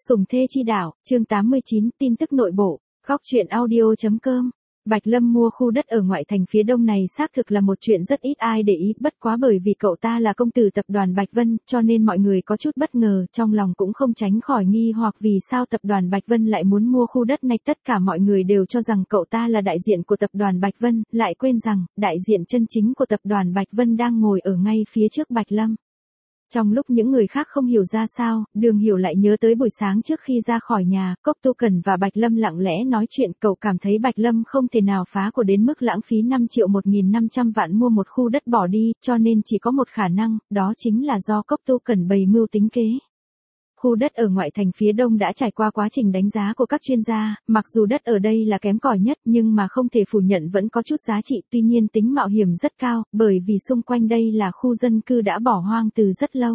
Sùng thê chi đạo, chương 89, tin tức nội bộ, góc truyện audio.com. Bạch Lâm mua khu đất ở ngoại thành phía đông này xác thực là một chuyện rất ít ai để ý, bất quá bởi vì cậu ta là công tử tập đoàn Bạch Vân, cho nên mọi người có chút bất ngờ, trong lòng cũng không tránh khỏi nghi hoặc vì sao tập đoàn Bạch Vân lại muốn mua khu đất này. Tất cả mọi người đều cho rằng cậu ta là đại diện của tập đoàn Bạch Vân, lại quên rằng, đại diện chân chính của tập đoàn Bạch Vân đang ngồi ở ngay phía trước Bạch Lâm. Trong lúc những người khác không hiểu ra sao, Đường Hiểu lại nhớ tới buổi sáng trước khi ra khỏi nhà, Cốc Tu Cần và Bạch Lâm lặng lẽ nói chuyện. Cậu cảm thấy Bạch Lâm không thể nào phá của đến mức lãng phí 5.1.500 vạn mua một khu đất bỏ đi, cho nên chỉ có một khả năng, đó chính là do Cốc Tu Cần bày mưu tính kế. Khu đất ở ngoại thành phía đông đã trải qua quá trình đánh giá của các chuyên gia, mặc dù đất ở đây là kém cỏi nhất nhưng mà không thể phủ nhận vẫn có chút giá trị, tuy nhiên tính mạo hiểm rất cao, bởi vì xung quanh đây là khu dân cư đã bỏ hoang từ rất lâu.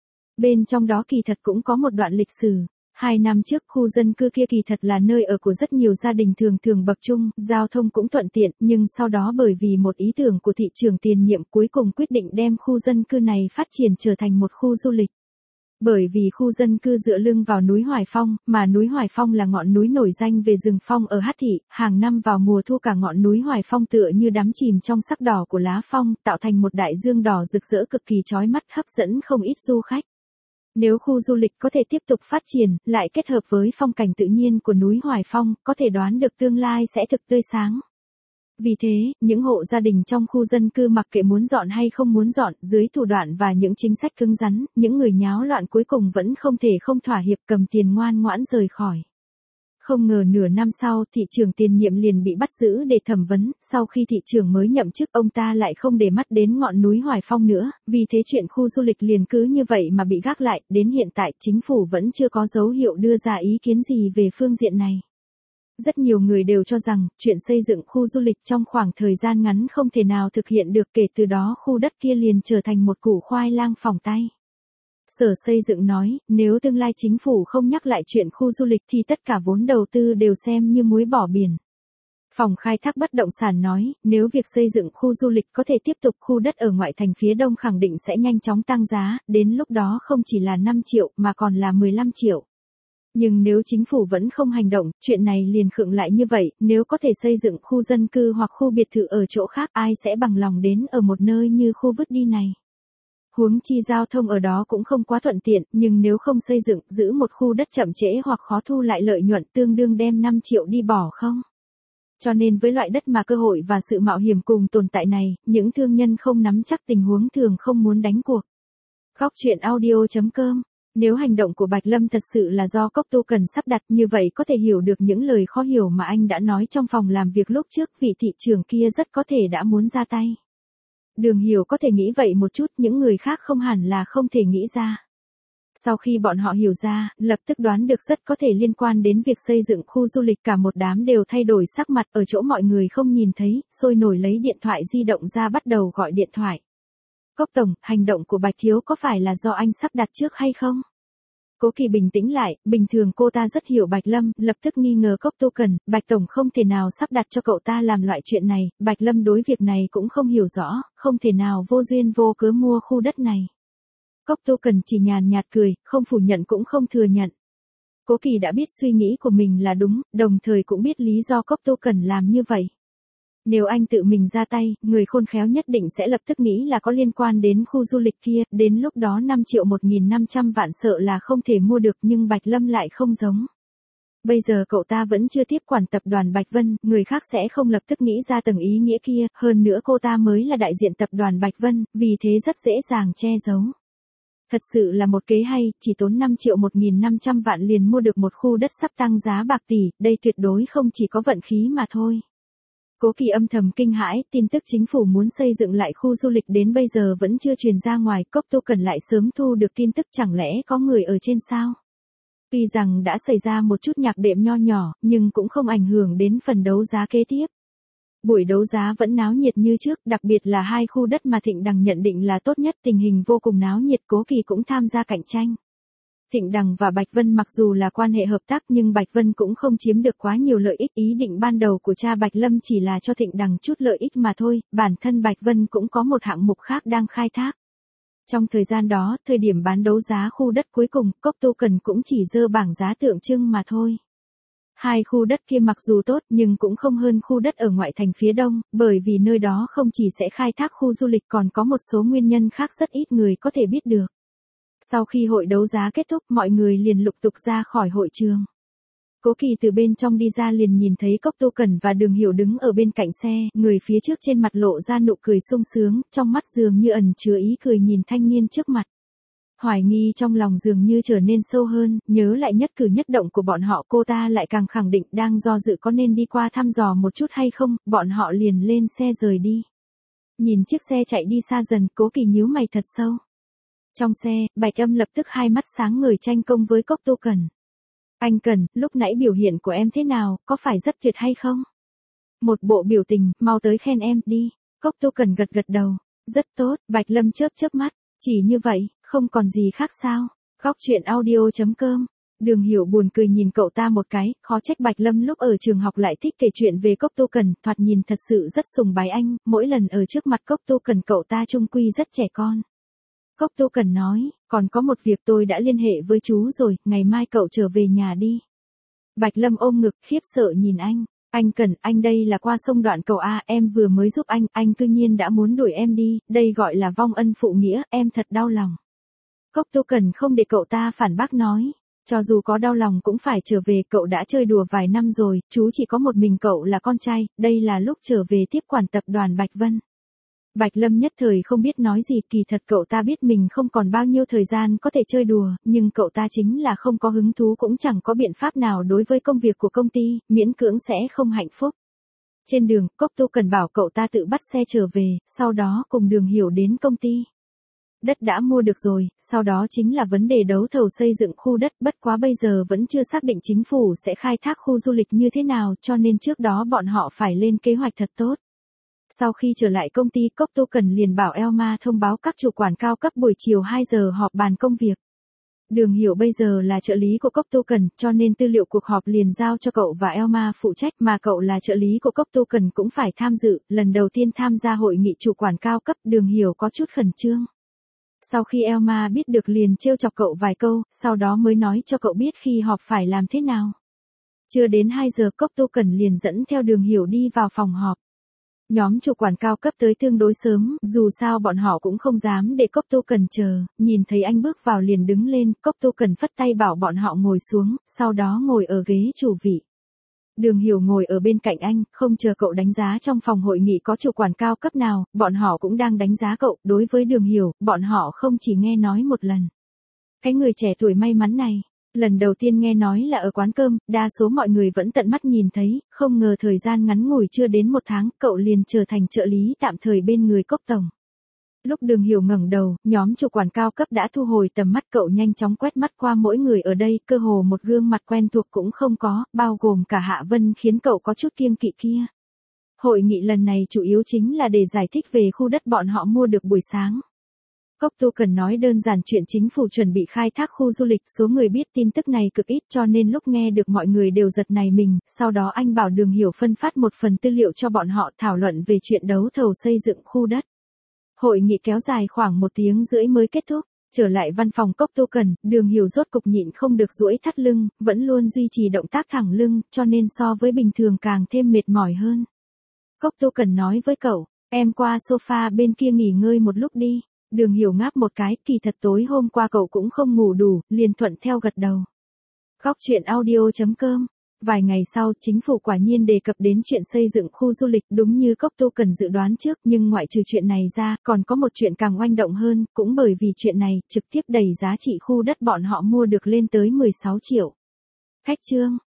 Bên trong đó kỳ thật cũng có một đoạn lịch sử. 2 năm trước khu dân cư kia kỳ thật là nơi ở của rất nhiều gia đình thường bậc trung, giao thông cũng thuận tiện, nhưng sau đó bởi vì một ý tưởng của thị trưởng tiền nhiệm cuối cùng quyết định đem khu dân cư này phát triển trở thành một khu du lịch. Bởi vì khu dân cư dựa lưng vào núi Hoài Phong, mà núi Hoài Phong là ngọn núi nổi danh về rừng phong ở Hát Thị, hàng năm vào mùa thu cả ngọn núi Hoài Phong tựa như đắm chìm trong sắc đỏ của lá phong, tạo thành một đại dương đỏ rực rỡ cực kỳ chói mắt hấp dẫn không ít du khách. Nếu khu du lịch có thể tiếp tục phát triển, lại kết hợp với phong cảnh tự nhiên của núi Hoài Phong, có thể đoán được tương lai sẽ thực tươi sáng. Vì thế, những hộ gia đình trong khu dân cư mặc kệ muốn dọn hay không muốn dọn, dưới thủ đoạn và những chính sách cứng rắn, những người nháo loạn cuối cùng vẫn không thể không thỏa hiệp, cầm tiền ngoan ngoãn rời khỏi. Không ngờ nửa năm sau, thị trưởng tiền nhiệm liền bị bắt giữ để thẩm vấn, sau khi thị trưởng mới nhậm chức, ông ta lại không để mắt đến ngọn núi Hoài Phong nữa, vì thế chuyện khu du lịch liền cứ như vậy mà bị gác lại, đến hiện tại chính phủ vẫn chưa có dấu hiệu đưa ra ý kiến gì về phương diện này. Rất nhiều người đều cho rằng, chuyện xây dựng khu du lịch trong khoảng thời gian ngắn không thể nào thực hiện được, kể từ đó khu đất kia liền trở thành một củ khoai lang phỏng tay. Sở Xây dựng nói, nếu tương lai chính phủ không nhắc lại chuyện khu du lịch thì tất cả vốn đầu tư đều xem như muối bỏ biển. Phòng khai thác bất động sản nói, nếu việc xây dựng khu du lịch có thể tiếp tục, khu đất ở ngoại thành phía đông khẳng định sẽ nhanh chóng tăng giá, đến lúc đó không chỉ là 5 triệu mà còn là 15 triệu. Nhưng nếu chính phủ vẫn không hành động, chuyện này liền khựng lại như vậy, nếu có thể xây dựng khu dân cư hoặc khu biệt thự ở chỗ khác, ai sẽ bằng lòng đến ở một nơi như khu vứt đi này. Huống chi giao thông ở đó cũng không quá thuận tiện, nhưng nếu không xây dựng, giữ một khu đất chậm trễ hoặc khó thu lại lợi nhuận tương đương đem 5 triệu đi bỏ không? Cho nên với loại đất mà cơ hội và sự mạo hiểm cùng tồn tại này, những thương nhân không nắm chắc tình huống thường không muốn đánh cuộc. Góc truyện audio.com. Nếu hành động của Bạch Lâm thật sự là do Cốc Tu Cần sắp đặt, như vậy có thể hiểu được những lời khó hiểu mà anh đã nói trong phòng làm việc lúc trước, vị thị trưởng kia rất có thể đã muốn ra tay. Đường Hiểu có thể nghĩ vậy một chút, những người khác không hẳn là không thể nghĩ ra. Sau khi bọn họ hiểu ra, lập tức đoán được rất có thể liên quan đến việc xây dựng khu du lịch, cả một đám đều thay đổi sắc mặt, ở chỗ mọi người không nhìn thấy, sôi nổi lấy điện thoại di động ra bắt đầu gọi điện thoại. Cốc tổng, hành động của Bạch Thiếu có phải là do anh sắp đặt trước hay không? Cố Kỳ bình tĩnh lại, bình thường cô ta rất hiểu Bạch Lâm, lập tức nghi ngờ Cốc Tu Cần, Bạch tổng không thể nào sắp đặt cho cậu ta làm loại chuyện này, Bạch Lâm đối việc này cũng không hiểu rõ, không thể nào vô duyên vô cớ mua khu đất này. Cốc Tu Cần chỉ nhàn nhạt cười, không phủ nhận cũng không thừa nhận. Cố Kỳ đã biết suy nghĩ của mình là đúng, đồng thời cũng biết lý do Cốc Tu Cần làm như vậy. Nếu anh tự mình ra tay, người khôn khéo nhất định sẽ lập tức nghĩ là có liên quan đến khu du lịch kia, đến lúc đó 5.1.500 vạn sợ là không thể mua được, nhưng Bạch Lâm lại không giống. Bây giờ cậu ta vẫn chưa tiếp quản tập đoàn Bạch Vân, người khác sẽ không lập tức nghĩ ra tầng ý nghĩa kia, hơn nữa cô ta mới là đại diện tập đoàn Bạch Vân, vì thế rất dễ dàng che giấu. Thật sự là một kế hay, chỉ tốn 5.1.500 vạn liền mua được một khu đất sắp tăng giá bạc tỷ, đây tuyệt đối không chỉ có vận khí mà thôi. Cố Kỳ âm thầm kinh hãi, tin tức chính phủ muốn xây dựng lại khu du lịch đến bây giờ vẫn chưa truyền ra ngoài, Cốc Tu Cần lại sớm thu được tin tức, chẳng lẽ có người ở trên sao? Tuy rằng đã xảy ra một chút nhạc đệm nho nhỏ, nhưng cũng không ảnh hưởng đến phần đấu giá kế tiếp. Buổi đấu giá vẫn náo nhiệt như trước, đặc biệt là 2 khu đất mà Thịnh Đằng nhận định là tốt nhất, tình hình vô cùng náo nhiệt, Cố Kỳ cũng tham gia cạnh tranh. Thịnh Đằng và Bạch Vân mặc dù là quan hệ hợp tác nhưng Bạch Vân cũng không chiếm được quá nhiều lợi ích, ý định ban đầu của cha Bạch Lâm chỉ là cho Thịnh Đằng chút lợi ích mà thôi, bản thân Bạch Vân cũng có một hạng mục khác đang khai thác. Trong thời gian đó, thời điểm bán đấu giá khu đất cuối cùng, Cốc Tu Cần cũng chỉ dơ bảng giá tượng trưng mà thôi. Hai khu đất kia mặc dù tốt nhưng cũng không hơn khu đất ở ngoại thành phía đông, bởi vì nơi đó không chỉ sẽ khai thác khu du lịch còn có một số nguyên nhân khác rất ít người có thể biết được. Sau khi hội đấu giá kết thúc, mọi người liền lục tục ra khỏi hội trường. Cố Kỳ từ bên trong đi ra liền nhìn thấy Cốc Tu Cần và Đường Hiểu đứng ở bên cạnh xe, người phía trước trên mặt lộ ra nụ cười sung sướng, trong mắt dường như ẩn chứa ý cười nhìn thanh niên trước mặt. Hoài nghi trong lòng dường như trở nên sâu hơn, nhớ lại nhất cử nhất động của bọn họ, cô ta lại càng khẳng định đang do dự có nên đi qua thăm dò một chút hay không, bọn họ liền lên xe rời đi. Nhìn chiếc xe chạy đi xa dần, Cố Kỳ nhíu mày thật sâu. Trong xe, Bạch Âm lập tức hai mắt sáng ngời tranh công với Cốc Tu Cần. Anh Cần, lúc nãy biểu hiện của em thế nào, có phải rất tuyệt hay không? Một bộ biểu tình, mau tới khen em, đi. Cốc Tu Cần gật gật đầu. Rất tốt, Bạch Lâm chớp chớp mắt. Chỉ như vậy, không còn gì khác sao? Góc chuyện audio.com. Đường Hiểu buồn cười nhìn cậu ta một cái, khó trách Bạch Lâm lúc ở trường học lại thích kể chuyện về Cốc Tu Cần, thoạt nhìn thật sự rất sùng bái anh, mỗi lần ở trước mặt Cốc Tu Cần cậu ta chung quy rất trẻ con. Cốc Tu Cần nói, còn có một việc tôi đã liên hệ với chú rồi, ngày mai cậu trở về nhà đi. Bạch Lâm ôm ngực khiếp sợ nhìn anh. Anh Cần, anh đây là qua sông đoạn cầu A, em vừa mới giúp anh cư nhiên đã muốn đuổi em đi, đây gọi là vong ân phụ nghĩa, em thật đau lòng. Cốc Tu Cần không để cậu ta phản bác nói, cho dù có đau lòng cũng phải trở về, cậu đã chơi đùa vài năm rồi, chú chỉ có một mình cậu là con trai, đây là lúc trở về tiếp quản tập đoàn Bạch Vân. Bạch Lâm nhất thời không biết nói gì, kỳ thật cậu ta biết mình không còn bao nhiêu thời gian có thể chơi đùa, nhưng cậu ta chính là không có hứng thú cũng chẳng có biện pháp nào đối với công việc của công ty, miễn cưỡng sẽ không hạnh phúc. Trên đường, Cốc Tu Cần bảo cậu ta tự bắt xe trở về, sau đó cùng Đường Hiểu đến công ty. Đất đã mua được rồi, sau đó chính là vấn đề đấu thầu xây dựng khu đất, bất quá bây giờ vẫn chưa xác định chính phủ sẽ khai thác khu du lịch như thế nào, cho nên trước đó bọn họ phải lên kế hoạch thật tốt. Sau khi trở lại công ty, Cốc Tu Cần liền bảo Elma thông báo các chủ quản cao cấp buổi chiều 2 giờ họp bàn công việc. Đường Hiểu bây giờ là trợ lý của Cốc Tu Cần, cho nên tư liệu cuộc họp liền giao cho cậu và Elma phụ trách, mà cậu là trợ lý của Cốc Tu Cần cũng phải tham dự, lần đầu tiên tham gia hội nghị chủ quản cao cấp, Đường Hiểu có chút khẩn trương. Sau khi Elma biết được liền trêu chọc cậu vài câu, sau đó mới nói cho cậu biết khi họp phải làm thế nào. Chưa đến 2 giờ Cốc Tu Cần liền dẫn theo Đường Hiểu đi vào phòng họp. Nhóm chủ quản cao cấp tới tương đối sớm, dù sao bọn họ cũng không dám để Cốc Tu Cần chờ, nhìn thấy anh bước vào liền đứng lên, Cốc Tu Cần phất tay bảo bọn họ ngồi xuống, sau đó ngồi ở ghế chủ vị. Đường Hiểu ngồi ở bên cạnh anh, không chờ cậu đánh giá trong phòng hội nghị có chủ quản cao cấp nào, bọn họ cũng đang đánh giá cậu, đối với Đường Hiểu, bọn họ không chỉ nghe nói một lần. Cái người trẻ tuổi may mắn này, lần đầu tiên nghe nói là ở quán cơm, đa số mọi người vẫn tận mắt nhìn thấy, không ngờ thời gian ngắn ngủi chưa đến 1 tháng, cậu liền trở thành trợ lý tạm thời bên người Cốc tổng. Lúc Đường Hiểu ngẩng đầu, nhóm chủ quản cao cấp đã thu hồi tầm mắt, cậu nhanh chóng quét mắt qua mỗi người ở đây, cơ hồ một gương mặt quen thuộc cũng không có, bao gồm cả Hạ Vân, khiến cậu có chút kiêng kỵ kia. Hội nghị lần này chủ yếu chính là để giải thích về khu đất bọn họ mua được buổi sáng. Cốc Tu Cần nói đơn giản chuyện chính phủ chuẩn bị khai thác khu du lịch, số người biết tin tức này cực ít cho nên lúc nghe được mọi người đều giật nảy mình, sau đó anh bảo Đường Hiểu phân phát một phần tư liệu cho bọn họ thảo luận về chuyện đấu thầu xây dựng khu đất. Hội nghị kéo dài khoảng 1 tiếng rưỡi mới kết thúc, trở lại văn phòng Cốc Tu Cần, Đường Hiểu rốt cục nhịn không được duỗi thắt lưng, vẫn luôn duy trì động tác thẳng lưng, cho nên so với bình thường càng thêm mệt mỏi hơn. Cốc Tu Cần nói với cậu, em qua sofa bên kia nghỉ ngơi một lúc đi. Đường Hiểu ngáp một cái, kỳ thật tối hôm qua cậu cũng không ngủ đủ, liền thuận theo gật đầu. Góc chuyện audio.com. Vài ngày sau, chính phủ quả nhiên đề cập đến chuyện xây dựng khu du lịch, đúng như Cốc Tu Cần dự đoán trước, nhưng ngoại trừ chuyện này ra, còn có một chuyện càng oanh động hơn, cũng bởi vì chuyện này, trực tiếp đẩy giá trị khu đất bọn họ mua được lên tới 16 triệu. Khách trương.